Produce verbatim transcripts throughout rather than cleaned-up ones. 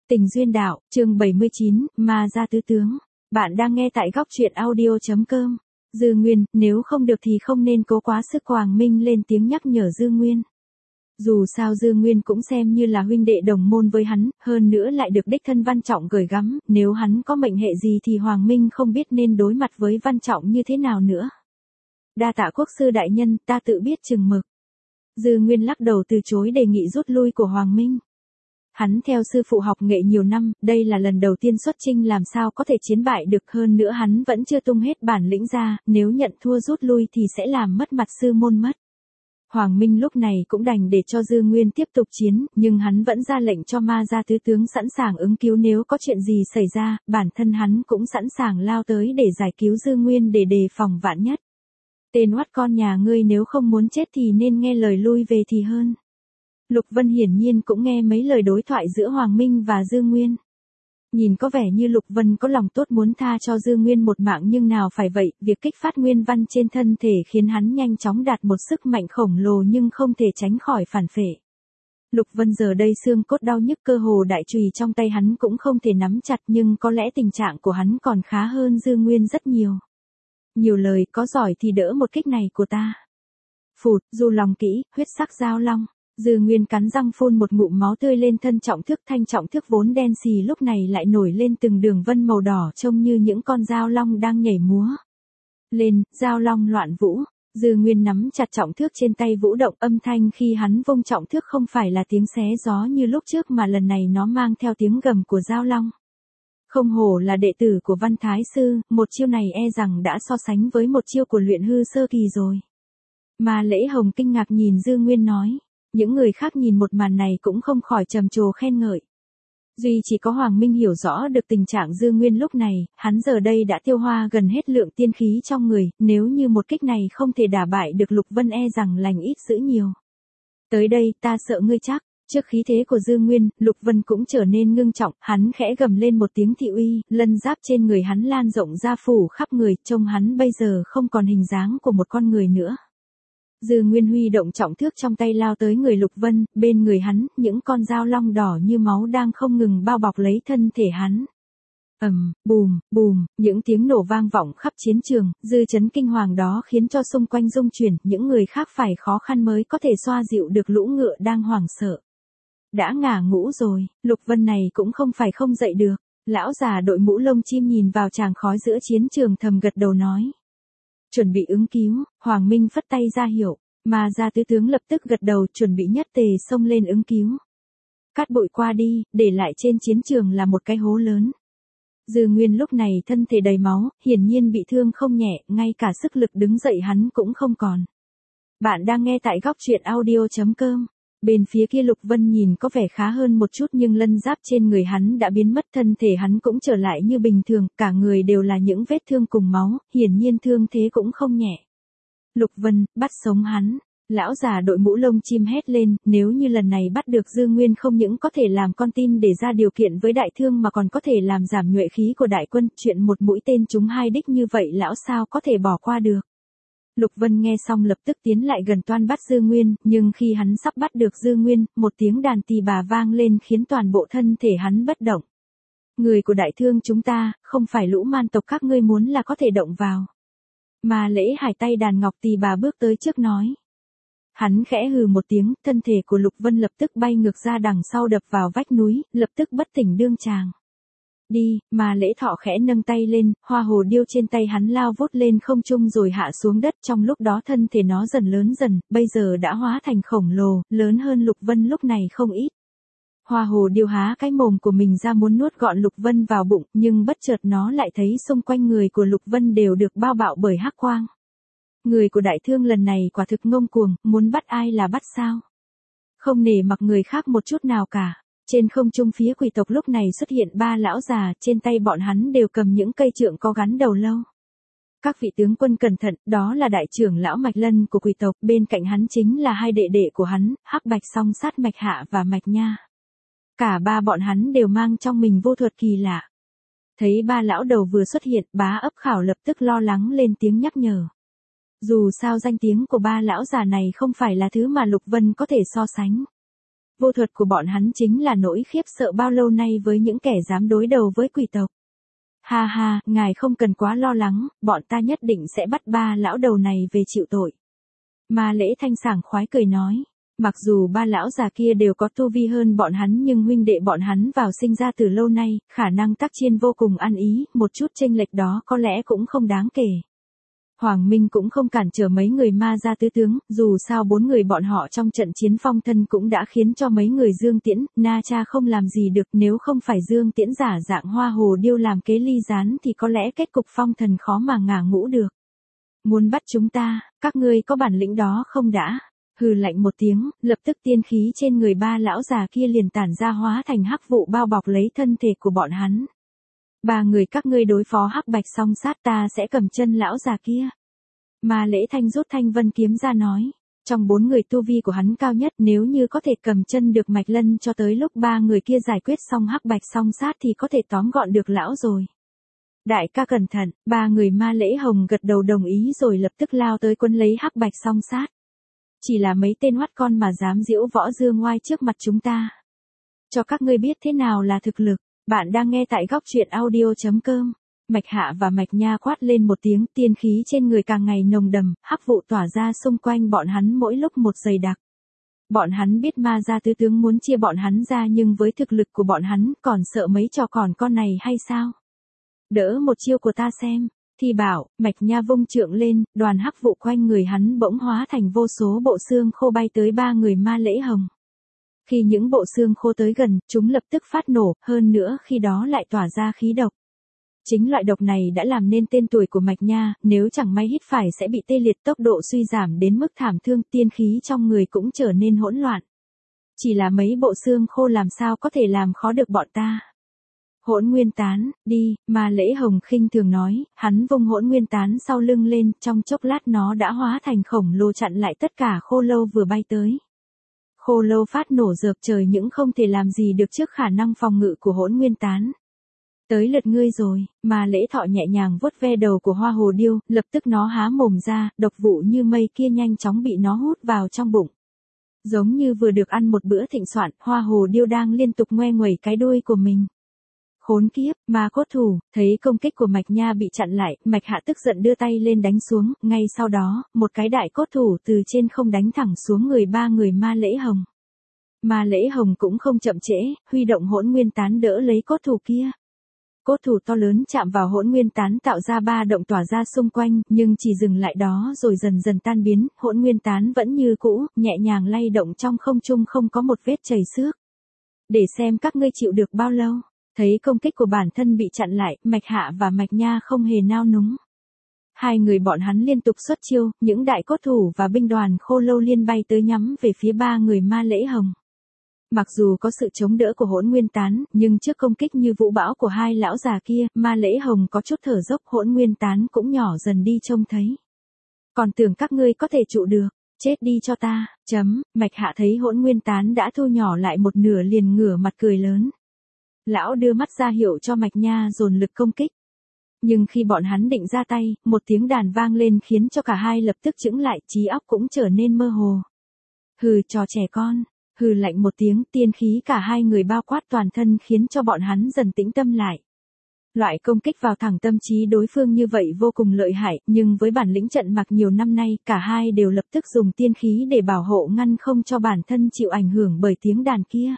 Tình duyên đạo, chương bảy mươi chín, Ma gia tứ tướng. Bạn đang nghe tại góc truyện audio.com. Dư Nguyên, nếu không được thì không nên cố quá sức. Hoàng Minh lên tiếng nhắc nhở Dư Nguyên. Dù sao Dư Nguyên cũng xem như là huynh đệ đồng môn với hắn, hơn nữa lại được đích thân Văn Trọng gửi gắm, nếu hắn có mệnh hệ gì thì Hoàng Minh không biết nên đối mặt với Văn Trọng như thế nào nữa. Đa tạ quốc sư đại nhân, ta tự biết chừng mực. Dư Nguyên lắc đầu từ chối đề nghị rút lui của Hoàng Minh. Hắn theo sư phụ học nghệ nhiều năm, đây là lần đầu tiên xuất chinh, làm sao có thể chiến bại được, hơn nữa hắn vẫn chưa tung hết bản lĩnh ra, nếu nhận thua rút lui thì sẽ làm mất mặt sư môn mất. Hoàng Minh lúc này cũng đành để cho Dư Nguyên tiếp tục chiến, nhưng hắn vẫn ra lệnh cho Ma gia tứ tướng sẵn sàng ứng cứu nếu có chuyện gì xảy ra, bản thân hắn cũng sẵn sàng lao tới để giải cứu Dư Nguyên để đề phòng vạn nhất. Tên oắt con nhà ngươi, nếu không muốn chết thì nên nghe lời lui về thì hơn. Lục Vân hiển nhiên cũng nghe mấy lời đối thoại giữa Hoàng Minh và Dư Nguyên. Nhìn có vẻ như Lục Vân có lòng tốt muốn tha cho Dư Nguyên một mạng, nhưng nào phải vậy, việc kích phát nguyên văn trên thân thể khiến hắn nhanh chóng đạt một sức mạnh khổng lồ nhưng không thể tránh khỏi phản phệ. Lục Vân giờ đây xương cốt đau nhức, cơ hồ đại chùy trong tay hắn cũng không thể nắm chặt, nhưng có lẽ tình trạng của hắn còn khá hơn Dư Nguyên rất nhiều. Nhiều lời, có giỏi thì đỡ một kích này của ta. Phụt, dù lòng kỹ, huyết sắc giao long. Dư Nguyên cắn răng phun một ngụm máu tươi lên thân trọng thước, thanh trọng thước vốn đen xì lúc này lại nổi lên từng đường vân màu đỏ trông như những con dao long đang nhảy múa. Lên, dao long loạn vũ. Dư Nguyên nắm chặt trọng thước trên tay vũ động, âm thanh khi hắn vung trọng thước không phải là tiếng xé gió như lúc trước mà lần này nó mang theo tiếng gầm của dao long. Không hổ là đệ tử của Văn Thái Sư, một chiêu này e rằng đã so sánh với một chiêu của luyện hư sơ kỳ rồi. Mà Lễ Hồng kinh ngạc nhìn Dư Nguyên nói. Những người khác nhìn một màn này cũng không khỏi trầm trồ khen ngợi. Duy chỉ có Hoàng Minh hiểu rõ được tình trạng Dư Nguyên lúc này, hắn giờ đây đã tiêu hoa gần hết lượng tiên khí trong người, nếu như một kích này không thể đả bại được Lục Vân e rằng lành ít dữ nhiều. Tới đây, ta sợ ngươi chắc. Trước khí thế của Dư Nguyên, Lục Vân cũng trở nên ngưng trọng, hắn khẽ gầm lên một tiếng thị uy, lân giáp trên người hắn lan rộng ra phủ khắp người, trông hắn bây giờ không còn hình dáng của một con người nữa. Dư Nguyên huy động trọng thước trong tay lao tới người Lục Vân, bên người hắn, những con dao long đỏ như máu đang không ngừng bao bọc lấy thân thể hắn. Ầm, bùm, bùm, những tiếng nổ vang vọng khắp chiến trường, dư chấn kinh hoàng đó khiến cho xung quanh rung chuyển, những người khác phải khó khăn mới có thể xoa dịu được lũ ngựa đang hoảng sợ. Đã ngả ngũ rồi, Lục Vân này cũng không phải không dậy được. Lão già đội mũ lông chim nhìn vào tràng khói giữa chiến trường thầm gật đầu nói. Chuẩn bị ứng cứu. Hoàng Minh phất tay ra hiệu, mà gia tứ tướng lập tức gật đầu chuẩn bị nhất tề xông lên ứng cứu. Cát bụi qua đi, để lại trên chiến trường là một cái hố lớn. Dư Nguyên lúc này thân thể đầy máu, hiển nhiên bị thương không nhẹ, ngay cả sức lực đứng dậy hắn cũng không còn. Bạn đang nghe tại góc truyện audio.com. Bên phía kia Lục Vân nhìn có vẻ khá hơn một chút, nhưng lân giáp trên người hắn đã biến mất, thân thể hắn cũng trở lại như bình thường, cả người đều là những vết thương cùng máu, hiển nhiên thương thế cũng không nhẹ. Lục Vân, bắt sống hắn. Lão già đội mũ lông chim hét lên, nếu như lần này bắt được Dư Nguyên không những có thể làm con tin để ra điều kiện với đại thương mà còn có thể làm giảm nhuệ khí của đại quân, chuyện một mũi tên trúng hai đích như vậy lão sao có thể bỏ qua được. Lục Vân nghe xong lập tức tiến lại gần toan bắt Dư Nguyên, nhưng khi hắn sắp bắt được Dư Nguyên, một tiếng đàn tỳ bà vang lên khiến toàn bộ thân thể hắn bất động. Người của đại thương chúng ta, không phải lũ man tộc các ngươi muốn là có thể động vào. Mà Lễ Hải tay đàn ngọc tỳ bà bước tới trước nói. Hắn khẽ hừ một tiếng, thân thể của Lục Vân lập tức bay ngược ra đằng sau đập vào vách núi, lập tức bất tỉnh đương tràng. Đi, mà Lễ Thọ khẽ nâng tay lên, hoa hồ điêu trên tay hắn lao vút lên không trung rồi hạ xuống đất, trong lúc đó thân thể nó dần lớn dần, bây giờ đã hóa thành khổng lồ, lớn hơn Lục Vân lúc này không ít. Hoa hồ điêu há cái mồm của mình ra muốn nuốt gọn Lục Vân vào bụng, nhưng bất chợt nó lại thấy xung quanh người của Lục Vân đều được bao bạo bởi hắc quang. Người của đại thương lần này quả thực ngông cuồng, muốn bắt ai là bắt sao? Không nể mặc người khác một chút nào cả. Trên không trung phía quỷ tộc lúc này xuất hiện ba lão già, trên tay bọn hắn đều cầm những cây trượng có gắn đầu lâu. Các vị tướng quân cẩn thận, đó là đại trưởng lão Mạch Lân của quỷ tộc, bên cạnh hắn chính là hai đệ đệ của hắn, Hắc Bạch Song Sát Mạch Hạ và Mạch Nha. Cả ba bọn hắn đều mang trong mình vô thuật kỳ lạ. Thấy ba lão đầu vừa xuất hiện, Bá Ấp Khảo lập tức lo lắng lên tiếng nhắc nhở. Dù sao danh tiếng của ba lão già này không phải là thứ mà Lục Vân có thể so sánh. Vô thuật của bọn hắn chính là nỗi khiếp sợ bao lâu nay với những kẻ dám đối đầu với quỷ tộc. Ha ha, ngài không cần quá lo lắng, bọn ta nhất định sẽ bắt ba lão đầu này về chịu tội. Ma Lễ Thanh sảng khoái cười nói. Mặc dù ba lão già kia đều có tu vi hơn bọn hắn nhưng huynh đệ bọn hắn vào sinh ra từ lâu nay, khả năng tác chiến vô cùng ăn ý, một chút chênh lệch đó có lẽ cũng không đáng kể. Hoàng Minh cũng không cản trở mấy người ma gia tứ tướng, dù sao bốn người bọn họ trong trận chiến phong thân cũng đã khiến cho mấy người Dương Tiễn, Na Cha không làm gì được, nếu không phải Dương Tiễn giả dạng hoa hồ điêu làm kế ly gián thì có lẽ kết cục phong thần khó mà ngả ngũ được. Muốn bắt chúng ta, các ngươi có bản lĩnh đó không đã? Hừ lạnh một tiếng, lập tức tiên khí trên người ba lão già kia liền tản ra hóa thành hắc vụ bao bọc lấy thân thể của bọn hắn. Ba người các ngươi đối phó hắc bạch song sát, ta sẽ cầm chân lão già kia. Ma Lễ Thanh rút thanh vân kiếm ra nói. Trong bốn người tu vi của hắn cao nhất, nếu như có thể cầm chân được Mạch Lân cho tới lúc ba người kia giải quyết xong hắc bạch song sát thì có thể tóm gọn được lão rồi. Đại ca cẩn thận, ba người Ma Lễ Hồng gật đầu đồng ý rồi lập tức lao tới quấn lấy hắc bạch song sát. Chỉ là mấy tên hoắt con mà dám diễu võ dương ngoai trước mặt chúng ta. Cho các ngươi biết thế nào là thực lực. Bạn đang nghe tại góc truyện audio chấm com. Mạch Hạ và Mạch Nha quát lên một tiếng, tiên khí trên người càng ngày nồng đầm, hắc vụ tỏa ra xung quanh bọn hắn mỗi lúc một dày đặc. Bọn hắn biết ma gia tứ tướng muốn chia bọn hắn ra nhưng với thực lực của bọn hắn còn sợ mấy trò còn con này hay sao? Đỡ một chiêu của ta xem. Thì bảo, Mạch Nha vung trượng lên, đoàn hắc vụ quanh người hắn bỗng hóa thành vô số bộ xương khô bay tới ba người Ma Lễ Hồng. Khi những bộ xương khô tới gần, chúng lập tức phát nổ, hơn nữa khi đó lại tỏa ra khí độc. Chính loại độc này đã làm nên tên tuổi của Mạch Nha, nếu chẳng may hít phải sẽ bị tê liệt, tốc độ suy giảm đến mức thảm thương, tiên khí trong người cũng trở nên hỗn loạn. Chỉ là mấy bộ xương khô làm sao có thể làm khó được bọn ta. Hỗn nguyên tán, đi, Ma Lễ Hồng khinh thường nói, hắn vung hỗn nguyên tán sau lưng lên, trong chốc lát nó đã hóa thành khổng lồ chặn lại tất cả khô lâu vừa bay tới. Khô lâu phát nổ rợp trời những không thể làm gì được trước khả năng phòng ngự của hỗn nguyên tán. Tới lượt ngươi rồi, Ma Lễ Thọ nhẹ nhàng vuốt ve đầu của hoa hồ điêu, lập tức nó há mồm ra, độc vụ như mây kia nhanh chóng bị nó hút vào trong bụng. Giống như vừa được ăn một bữa thịnh soạn, hoa hồ điêu đang liên tục ngoe nguẩy cái đuôi của mình. Khốn kiếp, ma cốt thủ, thấy công kích của Mạch Nha bị chặn lại, Mạch Hạ tức giận đưa tay lên đánh xuống, ngay sau đó, một cái đại cốt thủ từ trên không đánh thẳng xuống người ba người Ma Lễ Hồng. Ma Lễ Hồng cũng không chậm trễ, huy động hỗn nguyên tán đỡ lấy cốt thủ kia. Cốt thủ to lớn chạm vào hỗn nguyên tán tạo ra ba động tỏa ra xung quanh, nhưng chỉ dừng lại đó rồi dần dần tan biến, hỗn nguyên tán vẫn như cũ, nhẹ nhàng lay động trong không trung không có một vết chảy xước. Để xem các ngươi chịu được bao lâu. Thấy công kích của bản thân bị chặn lại, Mạch Hạ và Mạch Nha không hề nao núng. Hai người bọn hắn liên tục xuất chiêu, những đại cốt thủ và binh đoàn khô lâu liên bay tới nhắm về phía ba người Ma Lễ Hồng. Mặc dù có sự chống đỡ của hỗn nguyên tán, nhưng trước công kích như vũ bão của hai lão già kia, Ma Lễ Hồng có chút thở dốc, hỗn nguyên tán cũng nhỏ dần đi trông thấy. Còn tưởng các ngươi có thể trụ được, chết đi cho ta, chấm, Mạch Hạ thấy hỗn nguyên tán đã thu nhỏ lại một nửa liền ngửa mặt cười lớn. Lão đưa mắt ra hiệu cho Mạch Nha dồn lực công kích. Nhưng khi bọn hắn định ra tay, một tiếng đàn vang lên khiến cho cả hai lập tức chững lại, trí óc cũng trở nên mơ hồ. Hừ trò trẻ con, hừ lạnh một tiếng, tiên khí cả hai người bao quát toàn thân khiến cho bọn hắn dần tĩnh tâm lại. Loại công kích vào thẳng tâm trí đối phương như vậy vô cùng lợi hại, nhưng với bản lĩnh trận mặc nhiều năm nay, cả hai đều lập tức dùng tiên khí để bảo hộ ngăn không cho bản thân chịu ảnh hưởng bởi tiếng đàn kia.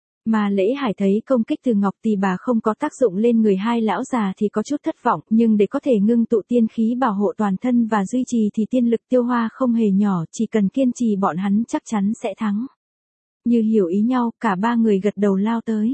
Mà Lễ Hải thấy công kích từ Ngọc Tỳ Bà không có tác dụng lên người hai lão già thì có chút thất vọng, nhưng để có thể ngưng tụ tiên khí bảo hộ toàn thân và duy trì thì tiên lực tiêu hoa không hề nhỏ, chỉ cần kiên trì bọn hắn chắc chắn sẽ thắng. Như hiểu ý nhau, cả ba người gật đầu lao tới.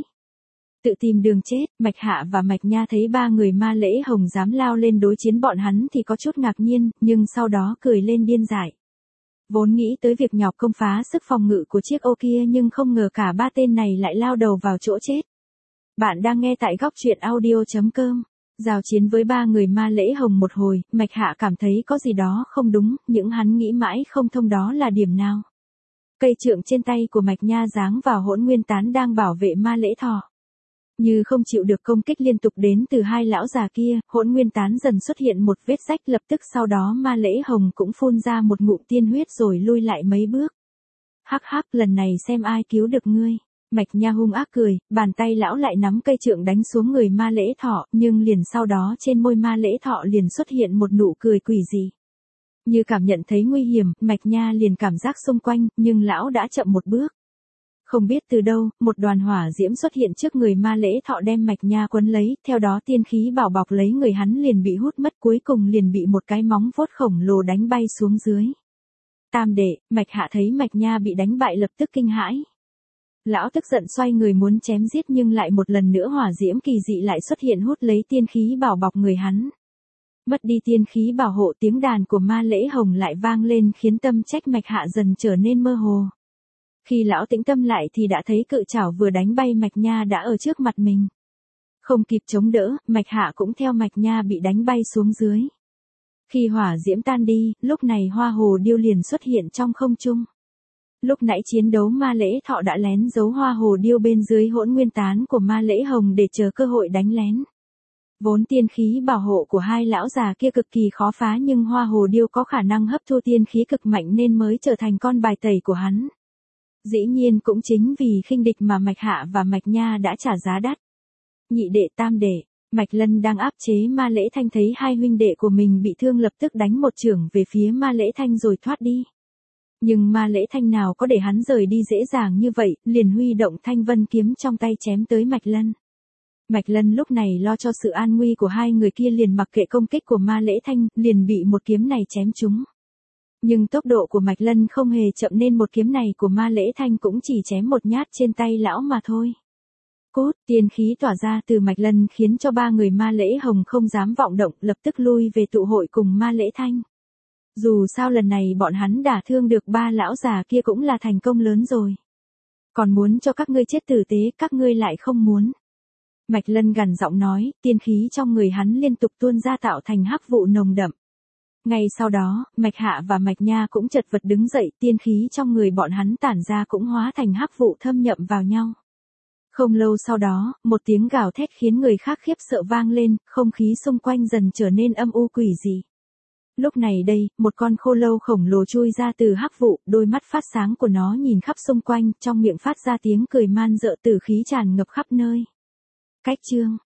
Tự tìm đường chết, Mạch Hạ và Mạch Nha thấy ba người Ma Lễ Hồng dám lao lên đối chiến bọn hắn thì có chút ngạc nhiên, nhưng sau đó cười lên điên dại. Vốn nghĩ tới việc nhọc công phá sức phòng ngự của chiếc ô kia nhưng không ngờ cả ba tên này lại lao đầu vào chỗ chết. Bạn đang nghe tại góc truyện audio chấm com. Giao chiến với ba người Ma Lễ Hồng một hồi, Mạch Hạ cảm thấy có gì đó không đúng, những hắn nghĩ mãi không thông đó là điểm nào. Cây trượng trên tay của Mạch Nha giáng vào hỗn nguyên tán đang bảo vệ Ma Lễ Thọ. Như không chịu được công kích liên tục đến từ hai lão già kia, hỗn nguyên tán dần xuất hiện một vết rách, lập tức sau đó Ma Lễ Hồng cũng phun ra một ngụm tiên huyết rồi lui lại mấy bước. Hắc hắc, lần này xem ai cứu được ngươi. Mạch Nha hung ác cười, bàn tay lão lại nắm cây trượng đánh xuống người ma lễ thọ, nhưng liền sau đó trên môi ma lễ thọ liền xuất hiện một nụ cười quỷ dị. Như cảm nhận thấy nguy hiểm, Mạch Nha liền cảm giác xung quanh, nhưng lão đã chậm một bước. Không biết từ đâu, một đoàn hỏa diễm xuất hiện trước người ma lễ thọ đem Mạch Nha quấn lấy, theo đó tiên khí bảo bọc lấy người hắn liền bị hút mất, cuối cùng liền bị một cái móng vuốt khổng lồ đánh bay xuống dưới. Tam đệ, Mạch Hạ thấy Mạch Nha bị đánh bại lập tức kinh hãi. Lão tức giận xoay người muốn chém giết nhưng lại một lần nữa hỏa diễm kỳ dị lại xuất hiện hút lấy tiên khí bảo bọc người hắn. Mất đi tiên khí bảo hộ, tiếng đàn của ma lễ hồng lại vang lên khiến tâm trách Mạch Hạ dần trở nên mơ hồ. Khi lão tĩnh tâm lại thì đã thấy cự chảo vừa đánh bay Mạch Nha đã ở trước mặt mình. Không kịp chống đỡ, Mạch Hạ cũng theo Mạch Nha bị đánh bay xuống dưới. Khi hỏa diễm tan đi, lúc này hoa hồ điêu liền xuất hiện trong không trung. Lúc nãy chiến đấu ma lễ thọ đã lén giấu hoa hồ điêu bên dưới hỗn nguyên tán của ma lễ hồng để chờ cơ hội đánh lén. Vốn tiên khí bảo hộ của hai lão già kia cực kỳ khó phá nhưng hoa hồ điêu có khả năng hấp thu tiên khí cực mạnh nên mới trở thành con bài tẩy của hắn. Dĩ nhiên cũng chính vì khinh địch mà Mạch Hạ và Mạch Nha đã trả giá đắt. Nhị đệ tam đệ, Mạch Lân đang áp chế ma lễ thanh thấy hai huynh đệ của mình bị thương lập tức đánh một chưởng về phía ma lễ thanh rồi thoát đi. Nhưng ma lễ thanh nào có để hắn rời đi dễ dàng như vậy, liền huy động thanh vân kiếm trong tay chém tới Mạch Lân. Mạch Lân lúc này lo cho sự an nguy của hai người kia liền mặc kệ công kích của ma lễ thanh, liền bị một kiếm này chém trúng. Nhưng tốc độ của Mạch Lân không hề chậm nên một kiếm này của ma lễ thanh cũng chỉ chém một nhát trên tay lão mà thôi. Cốt, tiên khí tỏa ra từ Mạch Lân khiến cho ba người ma lễ hồng không dám vọng động, lập tức lui về tụ hội cùng ma lễ thanh. Dù sao lần này bọn hắn đả thương được ba lão già kia cũng là thành công lớn rồi. Còn muốn cho các ngươi chết tử tế, các ngươi lại không muốn. Mạch Lân gằn giọng nói, tiên khí trong người hắn liên tục tuôn ra tạo thành hắc vụ nồng đậm. Ngay sau đó, Mạch Hạ và Mạch Nha cũng chật vật đứng dậy, tiên khí trong người bọn hắn tản ra cũng hóa thành hắc vụ thâm nhậm vào nhau. Không lâu sau đó, một tiếng gào thét khiến người khác khiếp sợ vang lên, không khí xung quanh dần trở nên âm u quỷ dị. Lúc này đây, một con khô lâu khổng lồ chui ra từ hắc vụ, đôi mắt phát sáng của nó nhìn khắp xung quanh, trong miệng phát ra tiếng cười man rợ, tử khí tràn ngập khắp nơi. Cách chương